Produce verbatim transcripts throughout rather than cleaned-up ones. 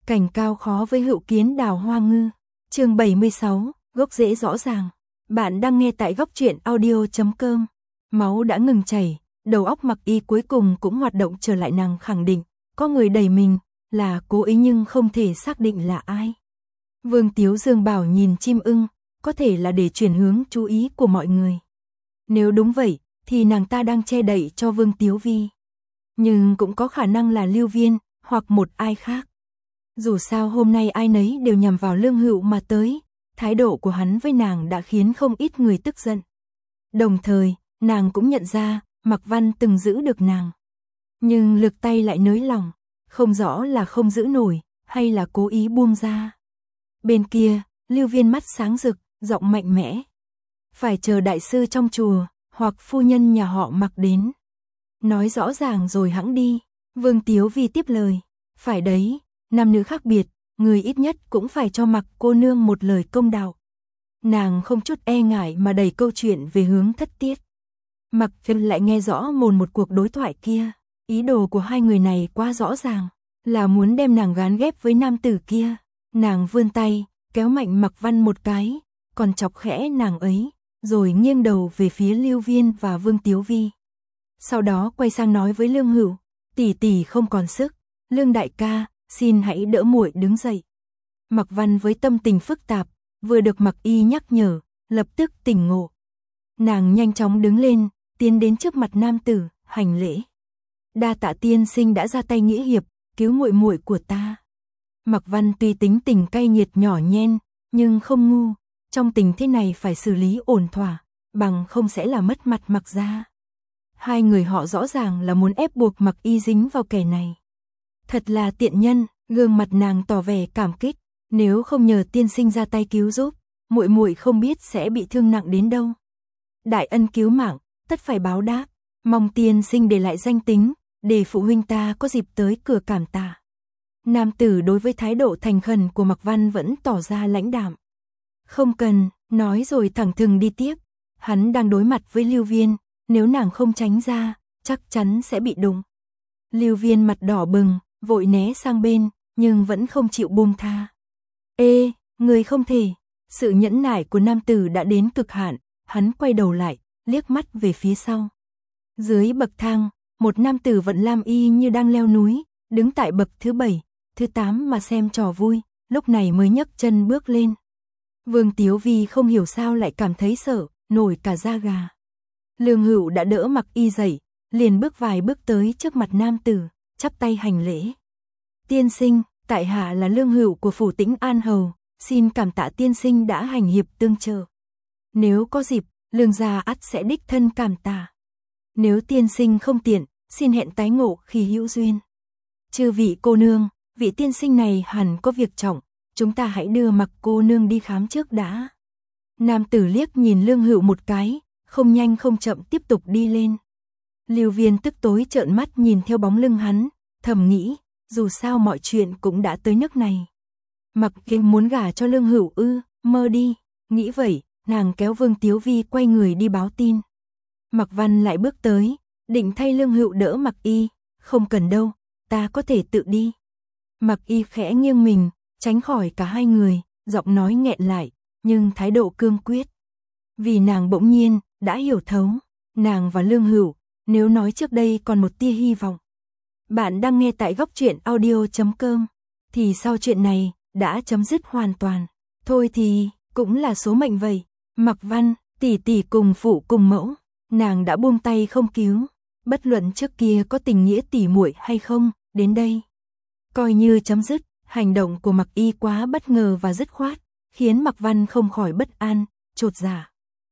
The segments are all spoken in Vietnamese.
Cảnh cao khó với hữu kiến đào hoa ngư. Chương bảy mươi sáu, gốc rễ rõ ràng. Bạn đang nghe tại góc truyện audio chấm com. Máu đã ngừng chảy, đầu óc Mặc Y cuối cùng cũng hoạt động trở lại, nàng khẳng định, có người đẩy mình, là cố ý nhưng không thể xác định là ai. Vương Tiếu Dương bảo nhìn chim ưng, có thể là để chuyển hướng chú ý của mọi người. Nếu đúng vậy, thì nàng ta đang che đậy cho Vương Tiếu Vi. Nhưng cũng có khả năng là Lưu Viên, hoặc một ai khác. Dù sao hôm nay ai nấy đều nhằm vào Lương Hữu mà tới, thái độ của hắn với nàng đã khiến không ít người tức giận. Đồng thời, nàng cũng nhận ra, Mạc Văn từng giữ được nàng. Nhưng lực tay lại nới lỏng, không rõ là không giữ nổi, hay là cố ý buông ra. Bên kia, Lưu Viên mắt sáng rực, giọng mạnh mẽ. Phải chờ đại sư trong chùa, hoặc phu nhân nhà họ Mặc đến. Nói rõ ràng rồi hẵng đi. Vương Tiếu Vi tiếp lời. Phải đấy, nam nữ khác biệt, người ít nhất cũng phải cho Mặc cô nương một lời công đạo. Nàng không chút e ngại mà đẩy câu chuyện về hướng thất tiết. Mặc Trân lại nghe rõ mồn một cuộc đối thoại kia. Ý đồ của hai người này quá rõ ràng, là muốn đem nàng gán ghép với nam tử kia. Nàng vươn tay, kéo mạnh Mạc Văn một cái, còn chọc khẽ nàng ấy, rồi nghiêng đầu về phía Lưu Viên và Vương Tiếu Vi. Sau đó quay sang nói với Lương Hữu, tỷ tỷ không còn sức, Lương đại ca, xin hãy đỡ muội đứng dậy. Mạc Văn với tâm tình phức tạp, vừa được Mặc Y nhắc nhở, lập tức tỉnh ngộ. Nàng nhanh chóng đứng lên, tiến đến trước mặt nam tử, hành lễ. Đa tạ tiên sinh đã ra tay nghĩa hiệp, cứu muội muội của ta. Mạc Văn tuy tính tình cay nghiệt nhỏ nhen, nhưng không ngu, trong tình thế này phải xử lý ổn thỏa, bằng không sẽ là mất mặt Mặc gia. Hai người họ rõ ràng là muốn ép buộc Mặc Y dính vào kẻ này. Thật là tiện nhân, gương mặt nàng tỏ vẻ cảm kích, nếu không nhờ tiên sinh ra tay cứu giúp, muội muội không biết sẽ bị thương nặng đến đâu. Đại ân cứu mạng, tất phải báo đáp, mong tiên sinh để lại danh tính, để phụ huynh ta có dịp tới cửa cảm tạ. Nam tử đối với thái độ thành khẩn của Mạc Văn vẫn tỏ ra lãnh đạm. Không cần, nói rồi thẳng thừng đi tiếp. Hắn đang đối mặt với Lưu Viên, nếu nàng không tránh ra, chắc chắn sẽ bị đụng. Lưu Viên mặt đỏ bừng, vội né sang bên, nhưng vẫn không chịu buông tha. Ê, người không thể. Sự nhẫn nại của nam tử đã đến cực hạn, hắn quay đầu lại, liếc mắt về phía sau. Dưới bậc thang, một nam tử vận lam y như đang leo núi, đứng tại bậc thứ bảy, thứ tám mà xem trò vui, lúc này mới nhấc chân bước lên. Vương Tiếu Vi không hiểu sao lại cảm thấy sợ, nổi cả da gà. Lương Hữu đã đỡ Mặc Y dậy, liền bước vài bước tới trước mặt nam tử, chắp tay hành lễ. Tiên sinh, tại hạ là Lương Hữu của phủ Tĩnh An Hầu, xin cảm tạ tiên sinh đã hành hiệp tương trợ. Nếu có dịp, Lương gia ắt sẽ đích thân cảm tạ. Nếu tiên sinh không tiện, xin hẹn tái ngộ khi hữu duyên. Chư vị cô nương, vị tiên sinh này hẳn có việc trọng, chúng ta hãy đưa Mặc cô nương đi khám trước đã. Nam tử liếc nhìn Lương Hữu một cái, không nhanh không chậm tiếp tục đi lên. Lưu Viên tức tối trợn mắt nhìn theo bóng lưng hắn, thầm nghĩ, dù sao mọi chuyện cũng đã tới nước này. Mặc Kinh muốn gả cho Lương Hữu ư, mơ đi. Nghĩ vậy, nàng kéo Vương Tiếu Vi quay người đi báo tin. Mạc Văn lại bước tới, định thay Lương Hữu đỡ Mặc Y, không cần đâu, ta có thể tự đi. Mặc Y khẽ nghiêng mình, tránh khỏi cả hai người, giọng nói nghẹn lại, nhưng thái độ cương quyết. Vì nàng bỗng nhiên, đã hiểu thấu, nàng và Lương Hữu, nếu nói trước đây còn một tia hy vọng. Bạn đang nghe tại góc truyện audio chấm com, thì sau chuyện này, đã chấm dứt hoàn toàn. Thôi thì, cũng là số mệnh vậy. Mạc Văn, tỷ tỷ cùng phụ cùng mẫu, nàng đã buông tay không cứu. Bất luận trước kia có tình nghĩa tỉ muội hay không, đến đây coi như chấm dứt. Hành động của Mặc Y quá bất ngờ và dứt khoát, khiến Mạc Văn không khỏi bất an, chột dạ.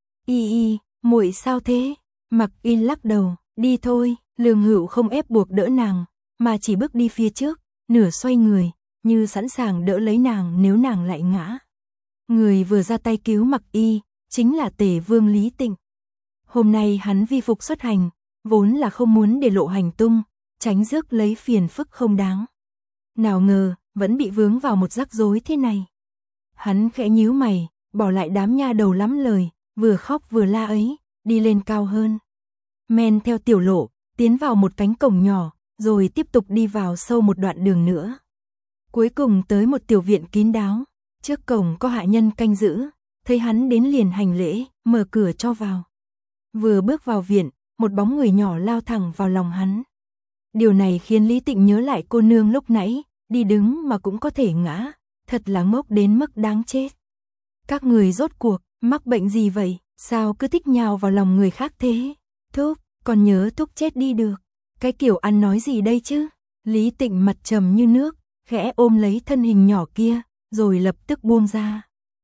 Y y, muội sao thế? Mặc Y lắc đầu, đi thôi. Lương Hữu không ép buộc đỡ nàng, mà chỉ bước đi phía trước, nửa xoay người, như sẵn sàng đỡ lấy nàng nếu nàng lại ngã. Người vừa ra tay cứu Mặc Y, chính là Tề Vương Lý Tịnh. Hôm nay hắn vi phục xuất hành, vốn là không muốn để lộ hành tung, tránh rước lấy phiền phức không đáng. Nào ngờ, vẫn bị vướng vào một rắc rối thế này. Hắn khẽ nhíu mày, bỏ lại đám nha đầu lắm lời, vừa khóc vừa la ấy, đi lên cao hơn. Men theo tiểu lộ, tiến vào một cánh cổng nhỏ, rồi tiếp tục đi vào sâu một đoạn đường nữa. Cuối cùng tới một tiểu viện kín đáo, trước cổng có hạ nhân canh giữ, thấy hắn đến liền hành lễ, mở cửa cho vào. Vừa bước vào viện, một bóng người nhỏ lao thẳng vào lòng hắn. Điều này khiến Lý Tịnh nhớ lại cô nương lúc nãy, đi đứng mà cũng có thể ngã, thật là ngốc đến mức đáng chết. Các người rốt cuộc, mắc bệnh gì vậy, sao cứ thích nhào vào lòng người khác thế? Thúc, còn nhớ Thúc chết đi được. Cái kiểu ăn nói gì đây chứ? Lý Tịnh mặt trầm như nước, khẽ ôm lấy thân hình nhỏ kia, rồi lập tức buông ra.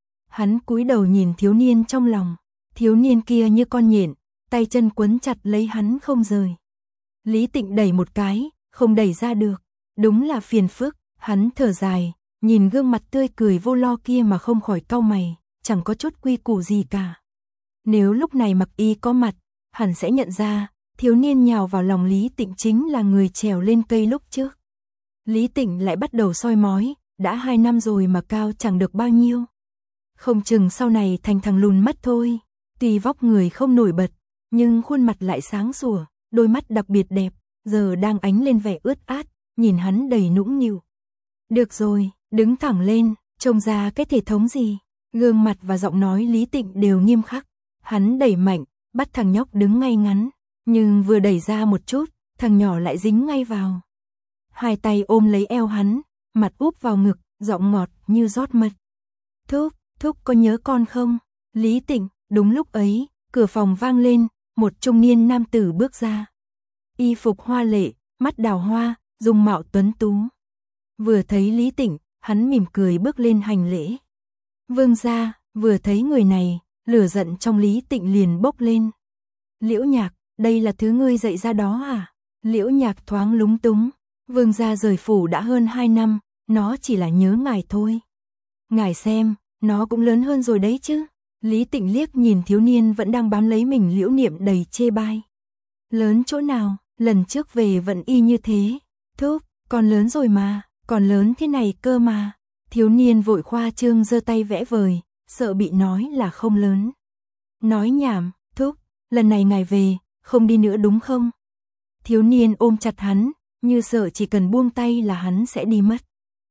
Hắn cúi đầu nhìn thiếu niên trong lòng, thiếu niên kia như con nhện, tay chân quấn chặt lấy hắn không rời. Lý Tịnh đẩy một cái, không đẩy ra được, đúng là phiền phức, hắn thở dài, nhìn gương mặt tươi cười vô lo kia mà không khỏi cau mày, chẳng có chút quy củ gì cả. Nếu lúc này Mặc Y có mặt, hẳn sẽ nhận ra, thiếu niên nhào vào lòng Lý Tịnh chính là người trèo lên cây lúc trước. Lý Tịnh lại bắt đầu soi mói, đã hai năm rồi mà cao chẳng được bao nhiêu. Không chừng sau này thành thằng lùn mất thôi, tuy vóc người không nổi bật, nhưng khuôn mặt lại sáng sủa, đôi mắt đặc biệt đẹp, giờ đang ánh lên vẻ ướt át, nhìn hắn đầy nũng nịu. Được rồi, đứng thẳng lên, trông ra cái thể thống gì. Gương mặt và giọng nói Lý Tịnh đều nghiêm khắc. Hắn đẩy mạnh, bắt thằng nhóc đứng ngay ngắn, nhưng vừa đẩy ra một chút, thằng nhỏ lại dính ngay vào. Hai tay ôm lấy eo hắn, mặt úp vào ngực, giọng ngọt như rót mật. Thúc, Thúc có nhớ con không? Lý Tịnh, đúng lúc ấy, cửa phòng vang lên, một trung niên nam tử bước ra. Y phục hoa lệ, mắt đào hoa, dung mạo tuấn tú. Vừa thấy Lý Tịnh, hắn mỉm cười bước lên hành lễ. Vương gia, vừa thấy người này, lửa giận trong Lý Tịnh liền bốc lên. Liễu Nhạc, đây là thứ ngươi dạy ra đó à? Liễu Nhạc thoáng lúng túng. Vương gia rời phủ đã hơn hai năm, nó chỉ là nhớ ngài thôi. Ngài xem, nó cũng lớn hơn rồi đấy chứ. Lý Tịnh liếc nhìn thiếu niên vẫn đang bám lấy mình Liễu Niệm đầy chê bai. Lớn chỗ nào, lần trước về vẫn y như thế. Thúc, còn lớn rồi mà, còn lớn thế này cơ mà. Thiếu niên vội khoa trương giơ tay vẽ vời, sợ bị nói là không lớn. Nói nhảm, Thúc, lần này ngài về, không đi nữa đúng không? Thiếu niên ôm chặt hắn, như sợ chỉ cần buông tay là hắn sẽ đi mất.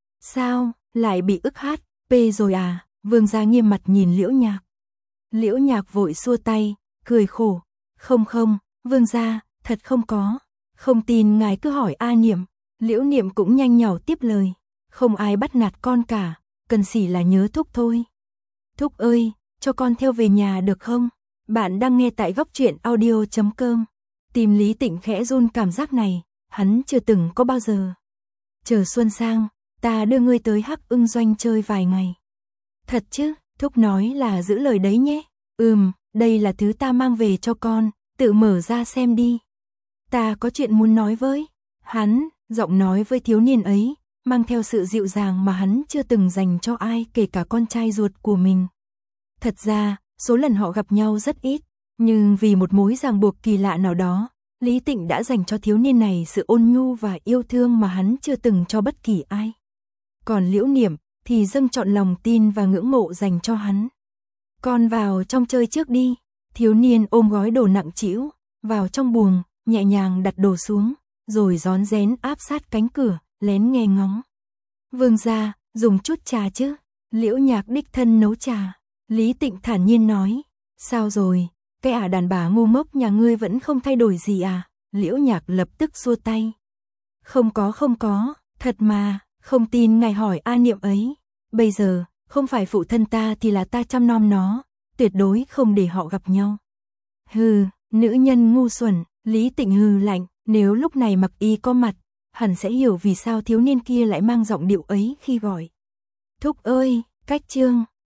Sao, lại bị ức hát, pê rồi à? Vương gia nghiêm mặt nhìn Liễu Nhạc. Liễu Nhạc vội xua tay, cười khổ. Không không, vương gia, thật không có. Không tin ngài cứ hỏi A Niệm. Liễu Niệm cũng nhanh nhỏ tiếp lời. Không ai bắt nạt con cả, cần chỉ là nhớ Thúc thôi. Thúc ơi, cho con theo về nhà được không? Bạn đang nghe tại góc truyện audio chấm com. Tim Lý Tịnh khẽ run, cảm giác này, hắn chưa từng có bao giờ. Chờ xuân sang, ta đưa ngươi tới Hắc Ưng Doanh chơi vài ngày. Thật chứ? Thúc nói là giữ lời đấy nhé. Ừm, đây là thứ ta mang về cho con, tự mở ra xem đi. Ta có chuyện muốn nói với hắn. Giọng nói với thiếu niên ấy mang theo sự dịu dàng mà hắn chưa từng dành cho ai, kể cả con trai ruột của mình. Thật ra, số lần họ gặp nhau rất ít, nhưng vì một mối ràng buộc kỳ lạ nào đó, Lý Tịnh đã dành cho thiếu niên này sự ôn nhu và yêu thương mà hắn chưa từng cho bất kỳ ai. Còn Liễu Niệm thì dâng trọn lòng tin và ngưỡng mộ dành cho hắn. Con vào trong chơi trước đi. Thiếu niên ôm gói đồ nặng trĩu vào trong buồng, nhẹ nhàng đặt đồ xuống, rồi rón rén áp sát cánh cửa, lén nghe ngóng. Vương gia, dùng chút trà chứ? Liễu Nhạc đích thân nấu trà. Lý Tịnh thản nhiên nói. Sao rồi, cái ả đàn bà ngu ngốc nhà ngươi vẫn không thay đổi gì à? Liễu Nhạc lập tức xua tay. Không có không có, thật mà, không tin ngài hỏi A Niệm ấy. Bây giờ, không phải phụ thân ta thì là ta chăm nom nó, tuyệt đối không để họ gặp nhau. Hừ, nữ nhân ngu xuẩn. Lý Tịnh hừ lạnh, nếu lúc này Mặc Y có mặt, hẳn sẽ hiểu vì sao thiếu niên kia lại mang giọng điệu ấy khi gọi. Thúc ơi, cách chương.